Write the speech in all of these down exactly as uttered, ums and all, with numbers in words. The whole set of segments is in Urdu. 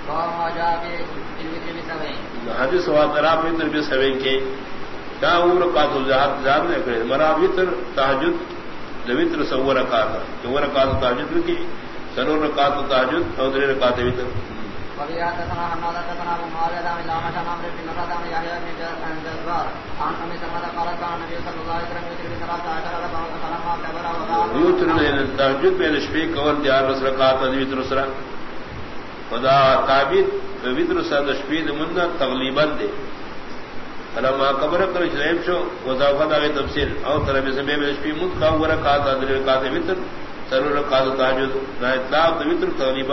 حدیث واترا وتر بھی سویں کے کیا عمر رکعت الظہر زیادہ نے کرے مرا وتر تہجد وتر سو رکعت تو رکعت تہجد کی سرو رکعت تہجد اور درې رکعت وتر وبياتنا حماد تنا معاذ بن لامة عمرو بن مراد بن يحيى بن جزار عن ابي سلمة قال كان النبي صلى الله عليه وسلم يوتر بثلاث عشر ركعة فلما كبر وضع يوتر تهجد بين شفيع كون ديار ركعات وتر سرا خدا تعبیر وتر سر شفيع من تغلیبا دے فلما كبر کر شریف شو وضاحت ہے تفصیل اور طرف سے میں شفيع من کا رکعات ادر رکعات وتر سر رکعات تهجد لا اطلاق وتر تغلیبا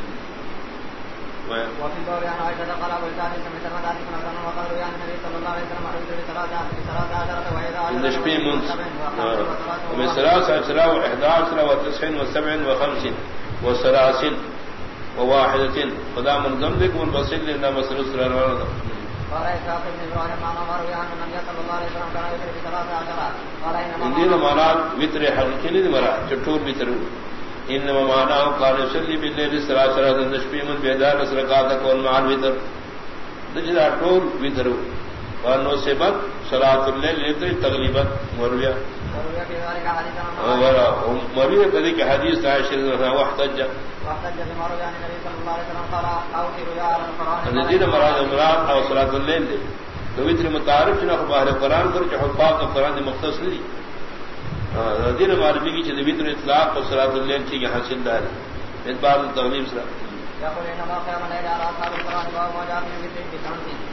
وفي الباب عن عائشة قال أبو الجعد سمعت المدارس من أسلم وقالوا يا النبي صلى الله عليه وسلم أرسل بثلاثة عشرة وإذا نشبه منس ومن ثلاثة عشرة وإحدى عشرة وتسع وسبع وخمس وثلاثين وواحدة خدا من ذنبك والبصير لنا مسر سرار ورد قال إسحاق بن إبراهيم عن عمر عن النبي صلى الله عليه وسلم كان يوتر بثلاثة عشرة قال إنما دين مراد وتر حقيقي مراد چٹور وتر انما معناه قال يصلي بالليل ثلاثة نشبه من بيدار ركعات كون مع الوتر دجلا طول وتر وانه سبب صلاه الليل يتر تقريبا مرويه وروي في ذلك حديث مرويه كذلك حديث عائشة واحتج واحتج بما روي عن النبي صلى الله عليه وسلم قال اوتر يا على القران الذين مراد مراد او صلاه الليل وتر متعارف نہ باہر قران پر جو حفاظ قران مختص نہیں دین معرفی کی چیز وتر اطلاق اور صلاۃ اللیل کی حاصل دار اس بات تغلیب سے